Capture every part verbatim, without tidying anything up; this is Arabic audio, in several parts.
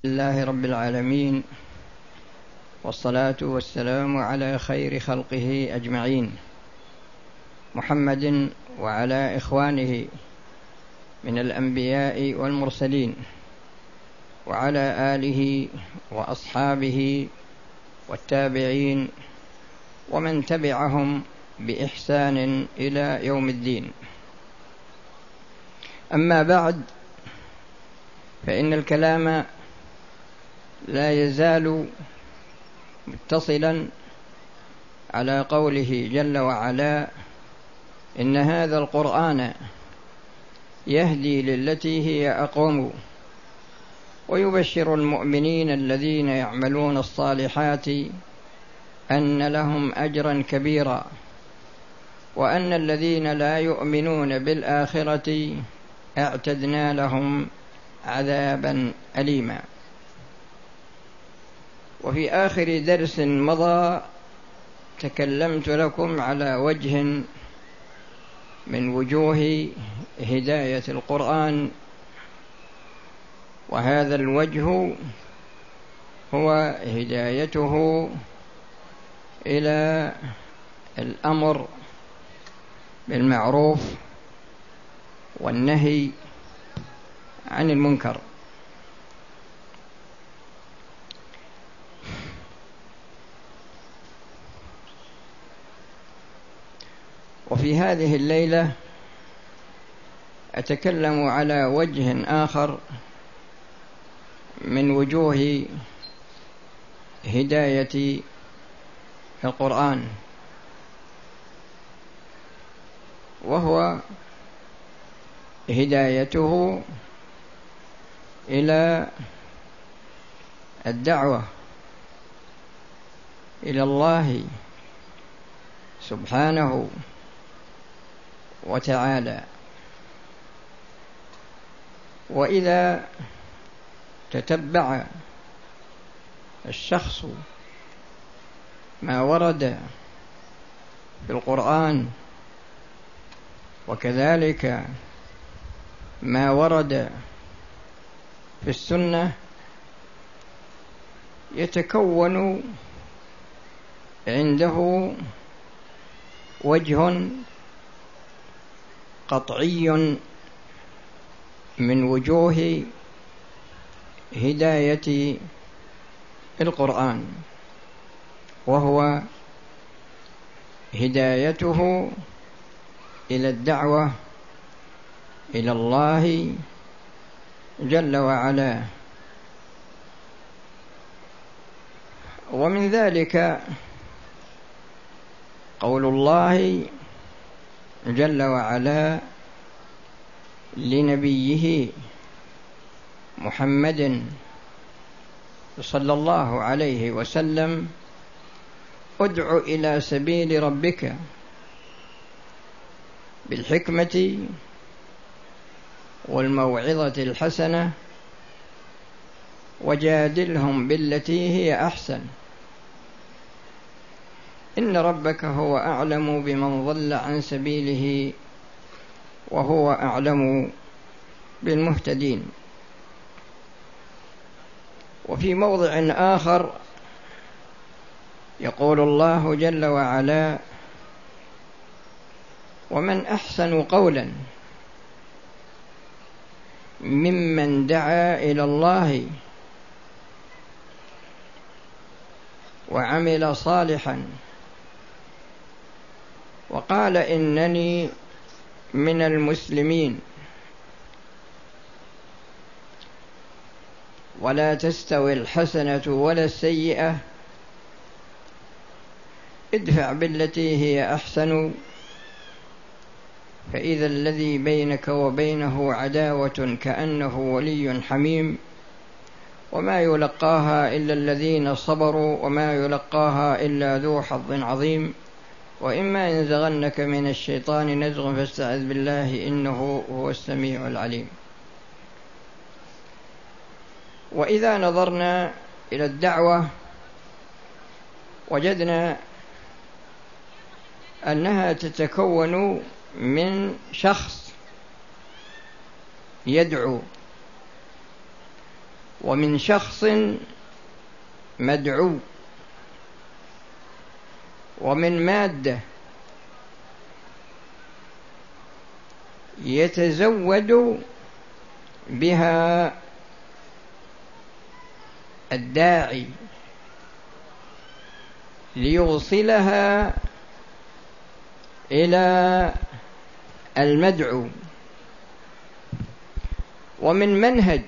لله رب العالمين، والصلاة والسلام على خير خلقه أجمعين، محمد وعلى إخوانه من الأنبياء والمرسلين، وعلى آله وأصحابه والتابعين ومن تبعهم بإحسان إلى يوم الدين. أما بعد، فإن الكلام لا يزال متصلا على قوله جل وعلا: إن هذا القرآن يهدي للتي هي أقوم ويبشر المؤمنين الذين يعملون الصالحات أن لهم أجرا كبيرا وأن الذين لا يؤمنون بالآخرة اعتدنا لهم عذابا أليما. وفي آخر درس مضى تكلمت لكم على وجه من وجوه هداية القرآن، وهذا الوجه هو هدايته إلى الأمر بالمعروف والنهي عن المنكر. وفي هذه الليلة أتكلم على وجه آخر من وجوه هداية القرآن، وهو هدايته إلى الدعوة إلى الله سبحانه وتعالى. وإذا تتبع الشخص ما ورد في القرآن وكذلك ما ورد في السنة، يتكون عنده وجه قطعي من وجوه هداية القرآن، وهو هدايته إلى الدعوة إلى الله جل وعلا. ومن ذلك قول الله جل وعلا لنبيه محمد صلى الله عليه وسلم: ادع إلى سبيل ربك بالحكمة والموعظة الحسنة وجادلهم بالتي هي أحسن، إن ربك هو أعلم بمن ضل عن سبيله وهو أعلم بالمهتدين. وفي موضع آخر يقول الله جل وعلا: ومن أحسن قولا ممن دعا إلى الله وعمل صالحا وقال إنني من المسلمين. ولا تستوي الحسنة ولا السيئة، ادفع بالتي هي أحسن فإذا الذي بينك وبينه عداوة كأنه ولي حميم، وما يلقاها إلا الذين صبروا وما يلقاها إلا ذو حظ عظيم، وإما ينزغنك من الشيطان نزغ فاستعذ بالله إنه هو السميع العليم. وإذا نظرنا إلى الدعوة وجدنا أنها تتكون من شخص يدعو ومن شخص مدعو، ومن مادة يتزود بها الداعي ليوصلها إلى المدعو، ومن منهج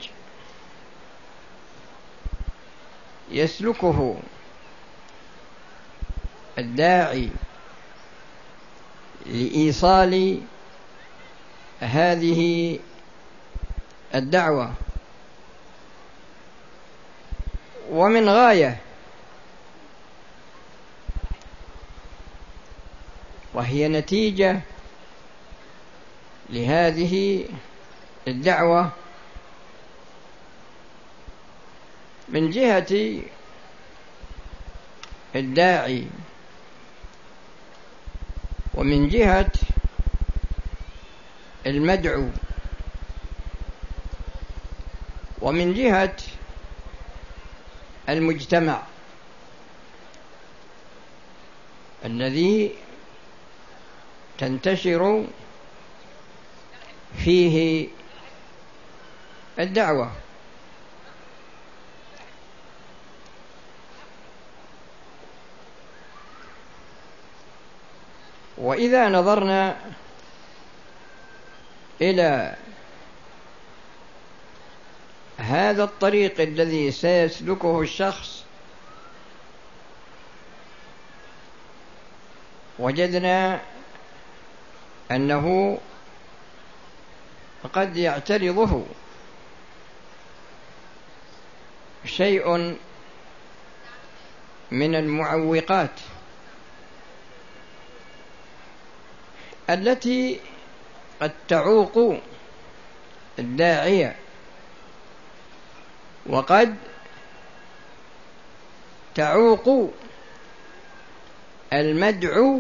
يسلكه الداعي لإيصال هذه الدعوة، ومن غاية، وهي نتيجة لهذه الدعوة من جهة الداعي ومن جهة المدعو ومن جهة المجتمع الذي تنتشر فيه الدعوة. وإذا نظرنا إلى هذا الطريق الذي سيسلكه الشخص، وجدنا أنه قد يعترضه شيء من المعوقات التي قد تعوق الداعية، وقد تعوق المدعو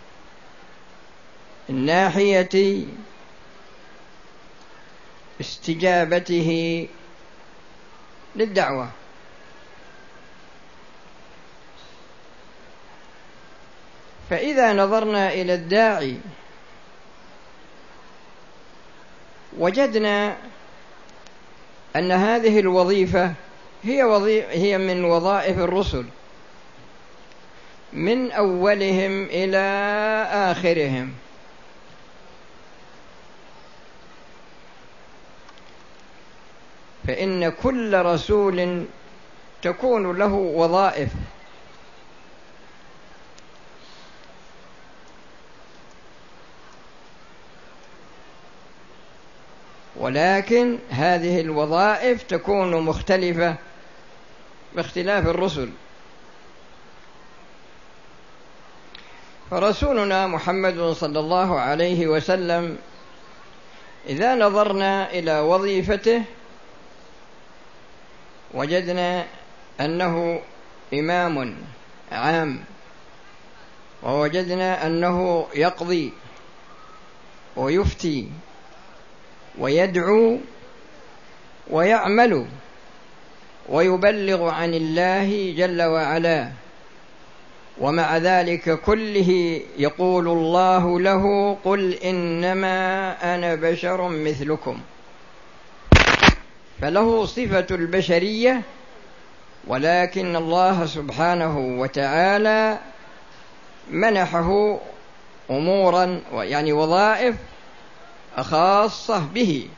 من ناحية استجابته للدعوة. فإذا نظرنا إلى الداعي وجدنا أن هذه الوظيفة هي وظيفة هي من وظائف الرسل من أولهم إلى آخرهم، فإن كل رسول تكون له وظائف، ولكن هذه الوظائف تكون مختلفة باختلاف الرسل. فرسولنا محمد صلى الله عليه وسلم إذا نظرنا إلى وظيفته وجدنا أنه إمام عام، ووجدنا أنه يقضي ويفتي ويدعو ويعمل ويبلغ عن الله جل وعلا، ومع ذلك كله يقول الله له: قل إنما أنا بشر مثلكم. فله صفة البشرية، ولكن الله سبحانه وتعالى منحه أمورا يعني وظائف خاصة به،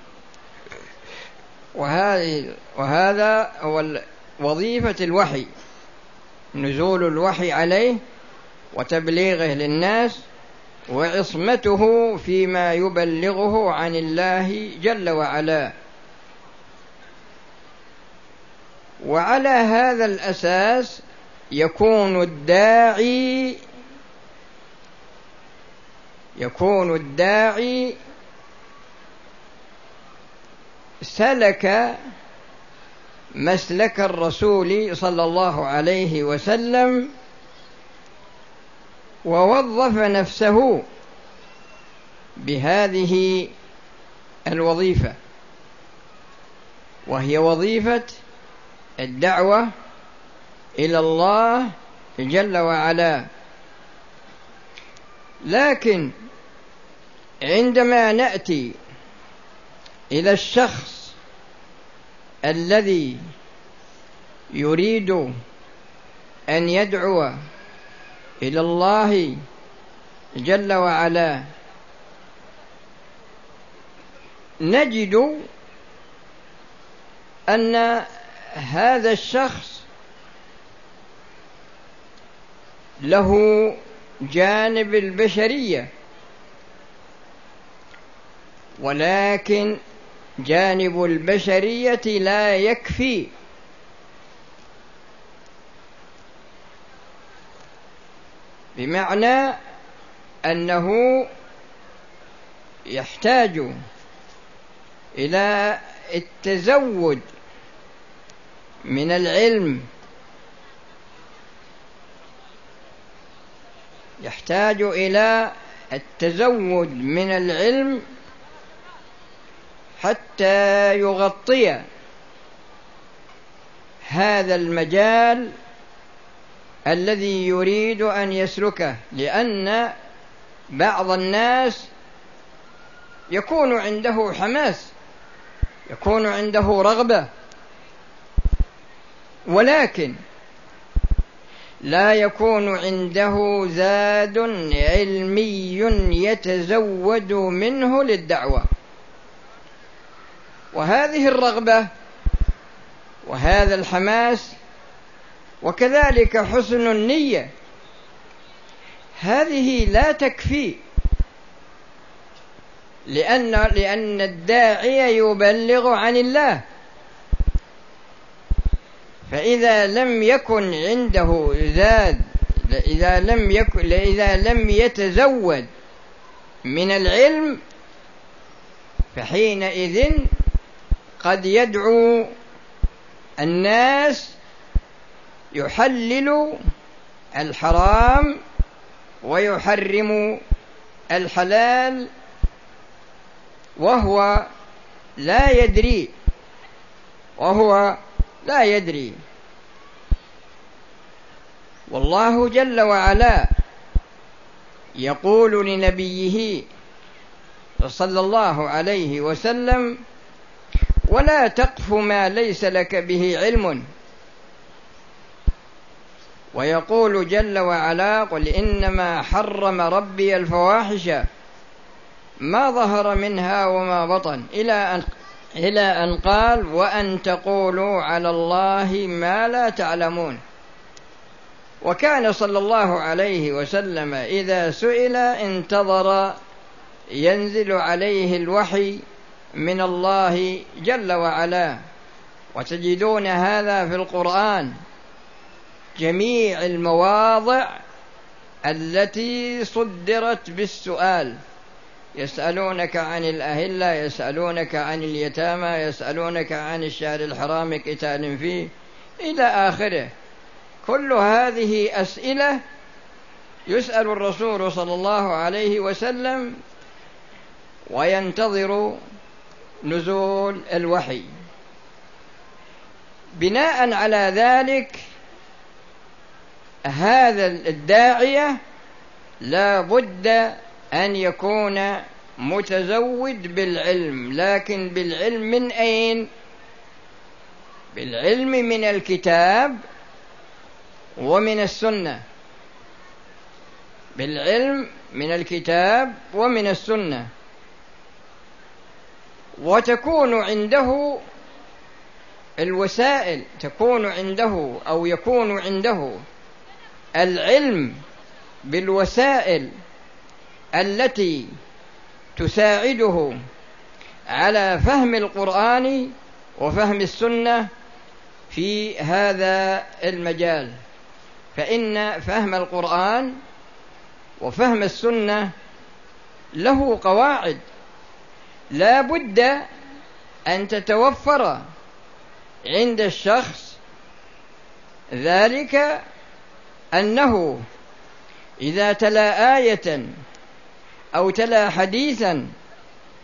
وهذا هو وظيفة الوحي، نزول الوحي عليه وتبليغه للناس وعصمته فيما يبلغه عن الله جل وعلا. وعلى هذا الأساس يكون الداعي يكون الداعي سلك مسلك الرسول صلى الله عليه وسلم ووظف نفسه بهذه الوظيفة، وهي وظيفة الدعوة إلى الله جل وعلا. لكن عندما نأتي إلى الشخص الذي يريد أن يدعو إلى الله جل وعلا، نجد أن هذا الشخص له جانب البشرية، ولكن جانب البشرية لا يكفي. بمعنى أنه يحتاج إلى التزود من العلم، يحتاج إلى التزود من العلم حتى يغطي هذا المجال الذي يريد أن يسلكه. لأن بعض الناس يكون عنده حماس، يكون عنده رغبة، ولكن لا يكون عنده زاد علمي يتزود منه للدعوة. وهذه الرغبة وهذا الحماس وكذلك حسن النية هذه لا تكفي، لأن لأن الداعي يبلغ عن الله. فإذا لم يكن عنده زاد، إذا لم يكن إذا لم يتزود من العلم، فحينئذ قد يدعو الناس يحلل الحرام ويحرم الحلال وهو لا يدري وهو لا يدري. والله جل وعلا يقول لنبيه صلى الله عليه وسلم: ولا تقف ما ليس لك به علم. ويقول جل وعلا: قل إنما حرم ربي الفواحش ما ظهر منها وما بطن، إلى أن إلى أن قال: وأن تقولوا على الله ما لا تعلمون. وكان صلى الله عليه وسلم إذا سئل انتظر ينزل عليه الوحي من الله جل وعلا. وتجدون هذا في القرآن، جميع المواضع التي صدرت بالسؤال: يسألونك عن الأهلة، يسألونك عن اليتامى، يسألونك عن الشهر الحرام قتال فيه، إلى آخره. كل هذه أسئلة يسأل الرسول صلى الله عليه وسلم وينتظر نزول الوحي. بناء على ذلك هذا الداعية لا بد أن يكون متزود بالعلم، لكن بالعلم من أين؟ بالعلم من الكتاب ومن السنة، بالعلم من الكتاب ومن السنة. وتكون عنده الوسائل، تكون عنده أو يكون عنده العلم بالوسائل التي تساعده على فهم القرآن وفهم السنة في هذا المجال. فإن فهم القرآن وفهم السنة له قواعد لا بد أن تتوفر عند الشخص، ذلك أنه إذا تلا آية أو تلا حديثا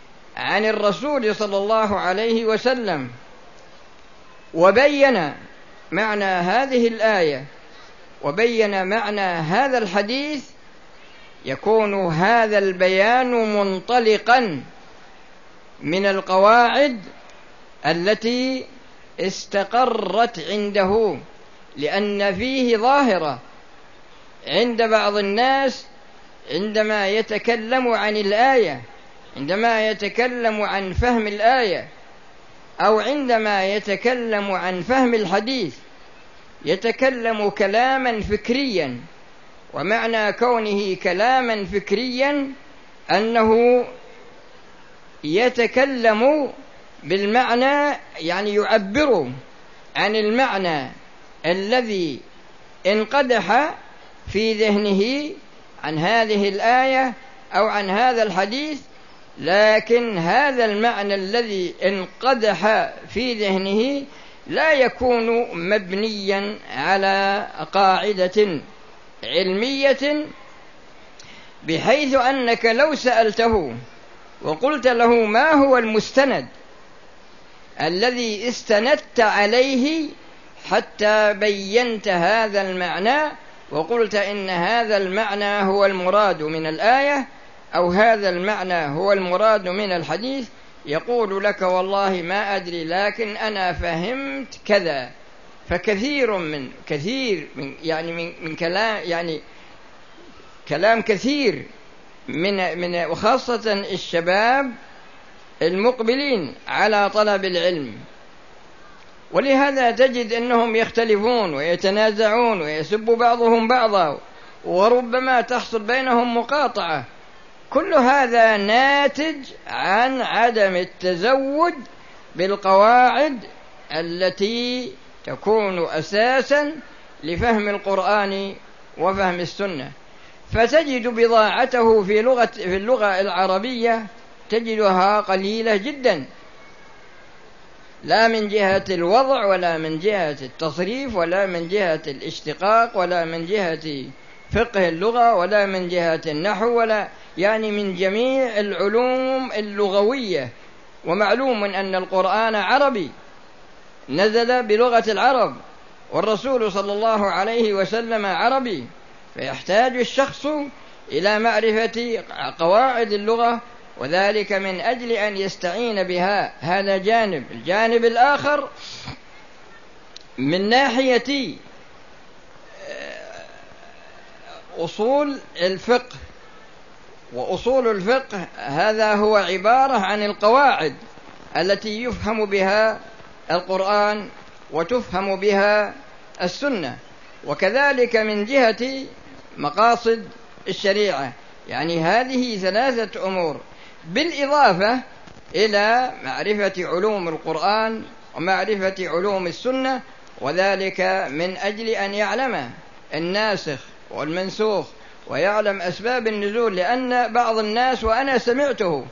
عن الرسول صلى الله عليه وسلم وبين معنى هذه الآية وبين معنى هذا الحديث يكون هذا البيان منطلقا من القواعد التي استقرت عنده، لأن فيه ظاهرة عند بعض الناس عندما يتكلم عن الآية، عندما يتكلم عن فهم الآية أو عندما يتكلم عن فهم الحديث يتكلم كلاما فكريا، ومعنى كونه كلاما فكريا أنه يتكلم بالمعنى، يعني يعبر عن المعنى الذي انقدح في ذهنه عن هذه الآية أو عن هذا الحديث، لكن هذا المعنى الذي انقدح في ذهنه لا يكون مبنيا على قاعدة علمية، بحيث أنك لو سألته وقلت له ما هو المستند الذي استندت عليه حتى بينت هذا المعنى وقلت إن هذا المعنى هو المراد من الآية أو هذا المعنى هو المراد من الحديث، يقول لك والله ما أدري لكن أنا فهمت كذا. فكثير من كثير من يعني من, من كلام يعني كلام كثير من من وخاصة الشباب المقبلين على طلب العلم، ولهذا تجد أنهم يختلفون ويتنازعون ويسب بعضهم بعضا وربما تحصل بينهم مقاطعة. كل هذا ناتج عن عدم التزود بالقواعد التي تكون أساسا لفهم القرآن وفهم السنة. فتجد بضاعته في لغة في اللغة العربية تجدها قليلة جدا، لا من جهة الوضع ولا من جهة التصريف ولا من جهة الاشتقاق ولا من جهة فقه اللغة ولا من جهة النحو ولا يعني من جميع العلوم اللغوية. ومعلوم أن القرآن عربي نزل بلغة العرب والرسول صلى الله عليه وسلم عربي، فيحتاج الشخص إلى معرفة قواعد اللغة، وذلك من أجل أن يستعين بها. هذا جانب. الجانب الآخر من ناحية أصول الفقه، وأصول الفقه هذا هو عبارة عن القواعد التي يفهم بها القرآن وتفهم بها السنة، وكذلك من جهة مقاصد الشريعة. يعني هذه ثلاثة أمور بالإضافة إلى معرفة علوم القرآن ومعرفة علوم السنة، وذلك من أجل أن يعلم الناسخ والمنسوخ ويعلم أسباب النزول. لأن بعض الناس وأنا سمعته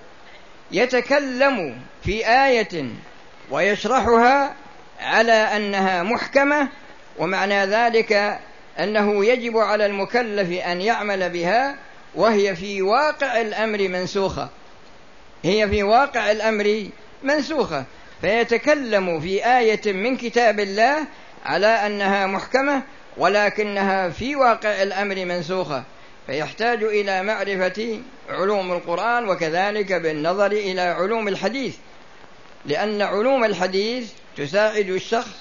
يتكلم في آية ويشرحها على أنها محكمة، ومعنى ذلك أنه يجب على المكلف أن يعمل بها، وهي في واقع الأمر منسوخة، هي في واقع الأمر منسوخة. فيتكلم في آية من كتاب الله على أنها محكمة ولكنها في واقع الأمر منسوخة، فيحتاج إلى معرفة علوم القرآن وكذلك بالنظر إلى علوم الحديث، لأن علوم الحديث تساعد الشخص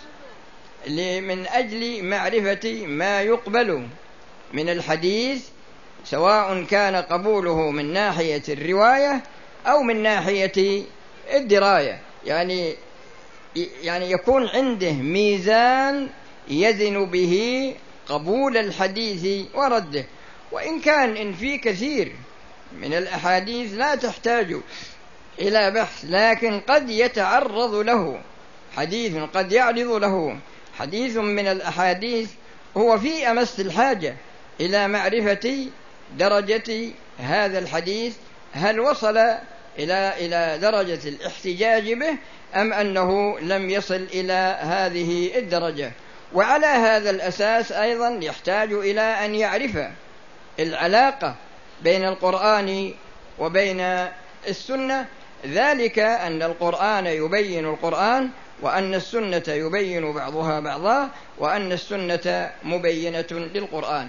من أجل معرفة ما يقبل من الحديث، سواء كان قبوله من ناحية الرواية أو من ناحية الدراية. يعني يعني يكون عنده ميزان يزن به قبول الحديث ورده. وإن كان إن في كثير من الأحاديث لا تحتاج إلى بحث، لكن قد يتعرض له حديث، قد يعرض له حديث من الأحاديث هو في أمس الحاجة إلى معرفة درجة هذا الحديث، هل وصل إلى إلى درجة الاحتجاج به أم أنه لم يصل إلى هذه الدرجة. وعلى هذا الأساس أيضا يحتاج إلى أن يعرف العلاقة بين القرآن وبين السنة، ذلك أن القرآن يبين القرآن وأن السنة يبين بعضها بعضا، وأن السنة مبينة للقرآن.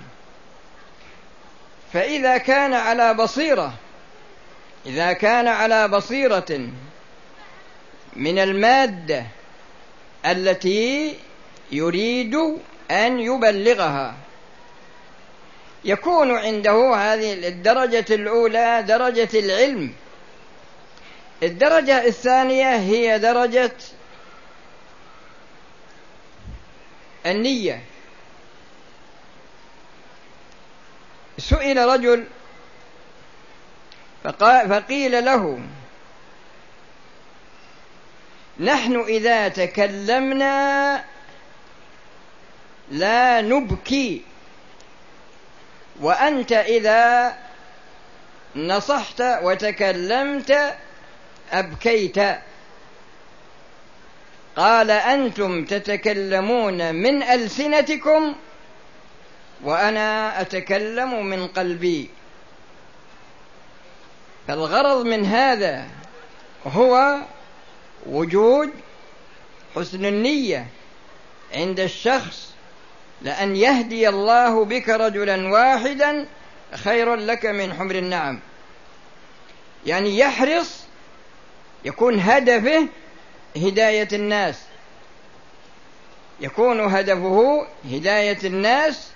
فإذا كان على بصيرة إذا كان على بصيرة من المادة التي يريد أن يبلغها، يكون عنده هذه الدرجة الأولى درجة العلم. الدرجة الثانية هي درجة النية. سئل رجل فقيل له: نحن إذا تكلمنا لا نبكي، وأنت إذا نصحت وتكلمت أبكيت. قال: أنتم تتكلمون من ألسنتكم وأنا أتكلم من قلبي. فالغرض من هذا هو وجود حسن النية عند الشخص، لأن يهدي الله بك رجلا واحدا خير لك من حمر النعم. يعني يحرص، يكون هدفه هداية الناس، يكون هدفه هداية الناس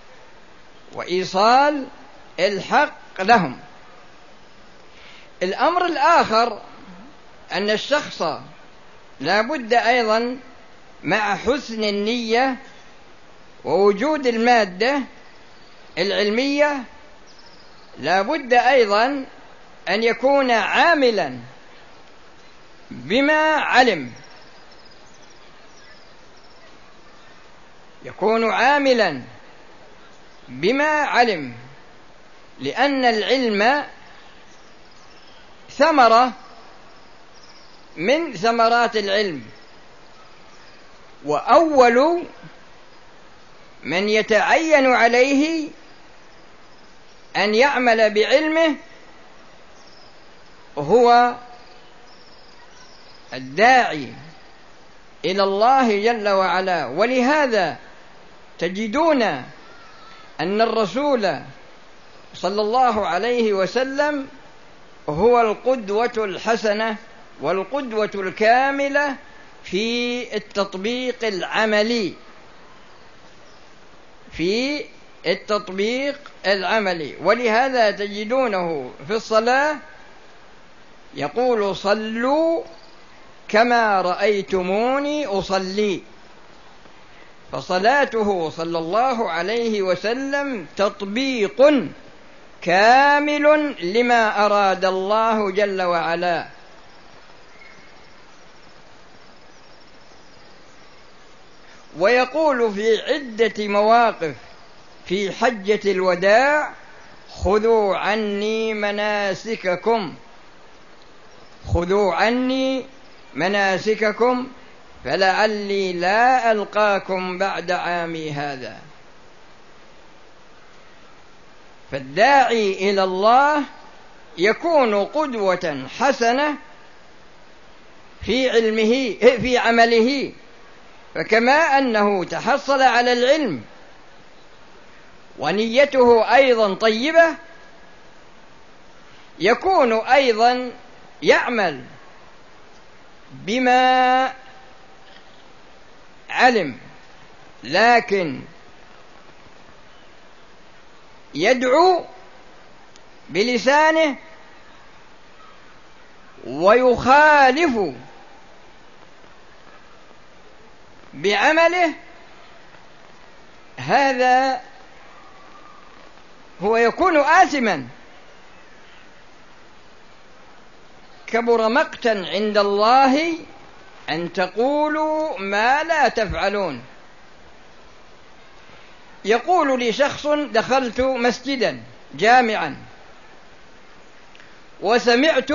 وإيصال الحق لهم. الأمر الآخر أن الشخص لا بد أيضا مع حسن النية ووجود المادة العلمية، لا بد أيضا أن يكون عاملا بما علم، يكون عاملا بما علم، لأن العلم ثمرة من ثمرات العلم، وأول من يتعين عليه أن يعمل بعلمه هو الداعي إلى الله جل وعلا. ولهذا تجدون أن الرسول صلى الله عليه وسلم هو القدوة الحسنة والقدوة الكاملة في التطبيق العملي في التطبيق العملي. ولهذا تجدونه في الصلاة يقول: صلوا كما رأيتموني أصلي. فصلاته صلى الله عليه وسلم تطبيق كامل لما أراد الله جل وعلا. ويقول في عدة مواقف في حجة الوداع: خذوا عني مناسككم خذوا عني مناسككم فلعلي لا ألقاكم بعد عامي هذا. فالداعي إلى الله يكون قدوة حسنة في علمه في عمله، فكما أنه تحصل على العلم ونيته أيضا طيبة، يكون أيضا يعمل بما علم، لكن يدعو بلسانه ويخالف بعمله. هذا هو يكون آثما، كبر مقتا عند الله أن تقولوا ما لا تفعلون. يقول لي شخص: دخلت مسجدا جامعا وسمعت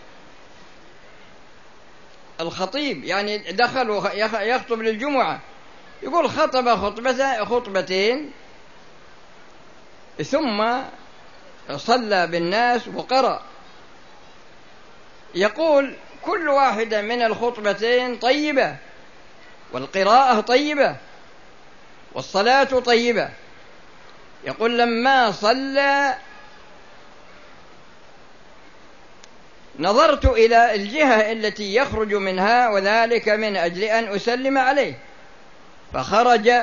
الخطيب، يعني دخل يخطب للجمعة، يقول خطب خطبة خطبتين ثم صلى بالناس وقرأ. يقول: كل واحدة من الخطبتين طيبة، والقراءة طيبة والصلاة طيبة. يقول لما صلى نظرت إلى الجهة التي يخرج منها، وذلك من أجل أن أسلم عليه، فخرج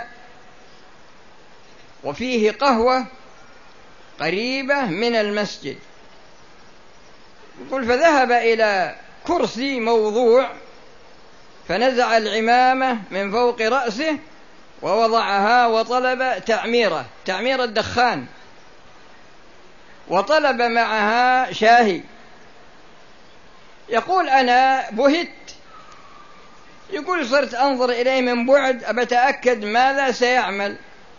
وفيه قهوة قريبة من المسجد. يقول فذهب إلى كرسي موضوع فنزع العمامة من فوق رأسه ووضعها وطلب تعميرة تعمير الدخان، وطلب معها شاهي. يقول أنا بهت، يقول صرت أنظر إليه من بعد أبتأكد ماذا سيعمل.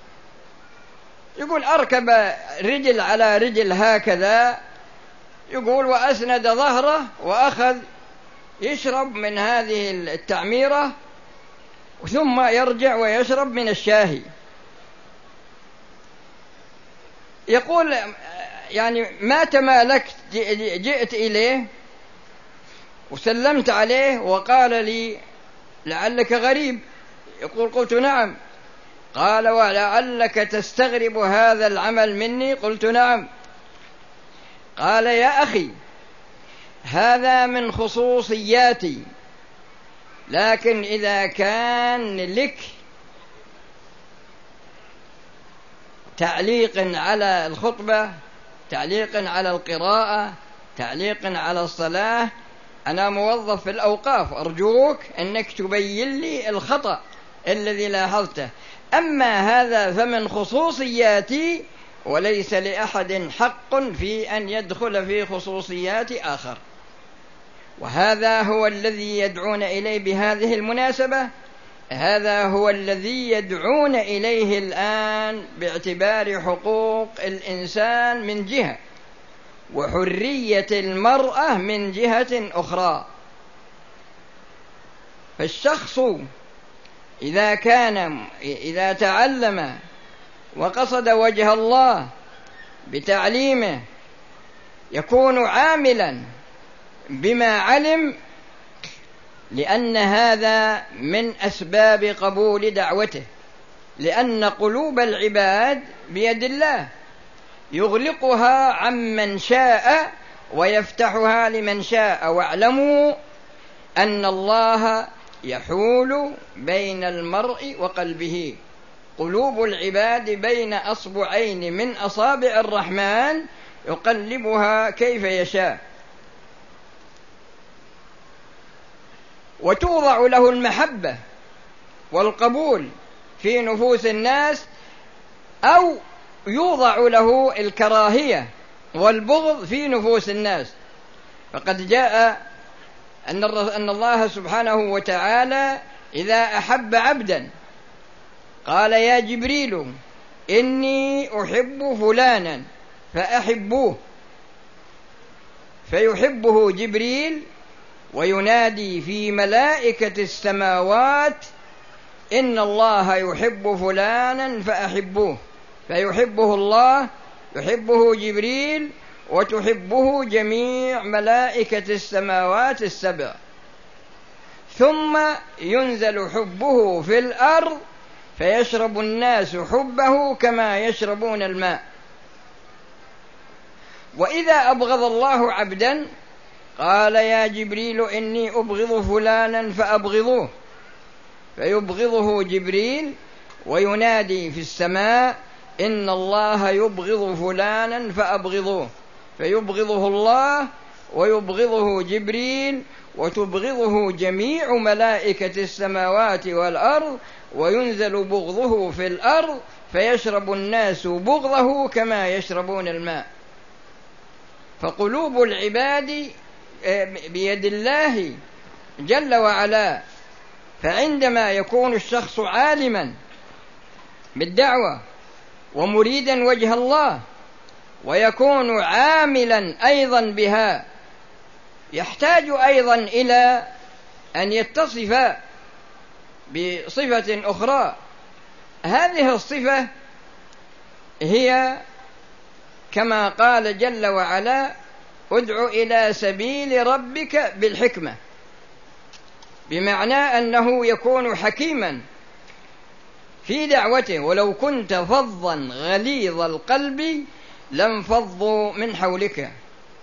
يقول أركب رجل على رجل هكذا، يقول وأسند ظهره وأخذ يشرب من هذه التعميرة ثم يرجع ويشرب من الشاهي. يقول يعني ما تمالكت، جئت إليه وسلمت عليه وقال لي لعلك غريب. يقول قلت نعم. قال ولعلك تستغرب هذا العمل مني. قلت نعم. قال يا أخي هذا من خصوصياتي، لكن إذا كان لك تعليق على الخطبة، تعليق على القراءة، تعليق على الصلاة، أنا موظف في الأوقاف، أرجوك أنك تبين لي الخطأ الذي لاحظته. أما هذا فمن خصوصياتي، وليس لأحد حق في أن يدخل في خصوصيات آخر. وهذا هو الذي يدعون إليه بهذه المناسبة، هذا هو الذي يدعون إليه الآن باعتبار حقوق الإنسان من جهة، وحرية المرأة من جهة أخرى. فالشخص إذا كان إذا تعلم وقصد وجه الله بتعليمه يكون عاملا بما علم، لأن هذا من أسباب قبول دعوته، لأن قلوب العباد بيد الله، يغلقها عمن شاء ويفتحها لمن شاء. واعلموا أن الله يحول بين المرء وقلبه، قلوب العباد بين أصبعين من أصابع الرحمن يقلبها كيف يشاء. وتوضع له المحبة والقبول في نفوس الناس، أو يوضع له الكراهية والبغض في نفوس الناس. فقد جاء أن الله سبحانه وتعالى إذا أحب عبدا قال يا جبريل إني أحب فلانا فأحبوه، فيحبه جبريل وينادي في ملائكة السماوات إن الله يحب فلانا فأحبوه، فيحبه الله، يحبه جبريل، وتحبه جميع ملائكة السماوات السبع. ثم ينزل حبه في الأرض فيشرب الناس حبه كما يشربون الماء. وإذا أبغض الله عبدا قال يا جبريل إني أبغض فلانا فأبغضوه، فيبغضه جبريل وينادي في السماء إن الله يبغض فلانا فأبغضوه، فيبغضه الله ويبغضه جبريل وتبغضه جميع ملائكة السماوات والأرض، وينزل بغضه في الأرض فيشرب الناس بغضه كما يشربون الماء. فقلوب العباد بيد الله جل وعلا. فعندما يكون الشخص عالما بالدعوة ومريدا وجه الله ويكون عاملا أيضا بها، يحتاج أيضا إلى أن يتصف بصفة أخرى. هذه الصفة هي كما قال جل وعلا ادع إلى سبيل ربك بالحكمة. بمعنى أنه يكون حكيما في دعوته، ولو كنت فظا غليظ القلب لانفضوا من حولك.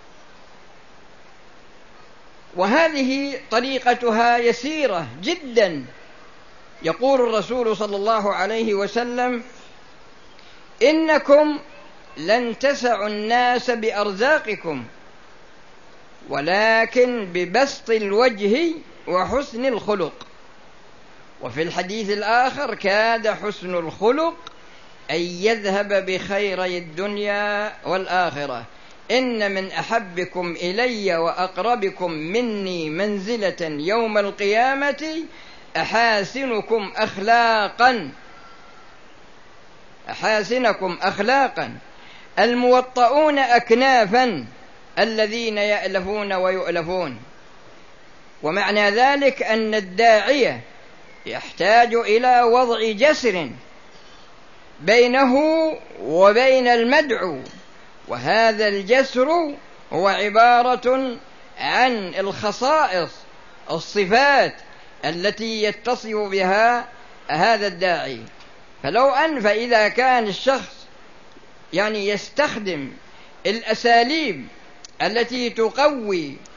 وهذه طريقتها يسيرة جدا. يقول الرسول صلى الله عليه وسلم: إنكم لن تسعوا الناس بأرزاقكم ولكن ببسط الوجه وحسن الخلق. وفي الحديث الآخر: كاد حسن الخلق أن يذهب بخيري الدنيا والآخرة، إن من أحبكم إلي وأقربكم مني منزلة يوم القيامة أحاسنكم أخلاقا أحاسنكم أخلاقا الموطؤون أكنافا الذين يألفون ويؤلفون. ومعنى ذلك أن الداعية يحتاج إلى وضع جسر بينه وبين المدعو، وهذا الجسر هو عبارة عن الخصائص، الصفات التي يتصف بها هذا الداعي. فلو أن فإذا كان الشخص يعني يستخدم الأساليب التي تقوي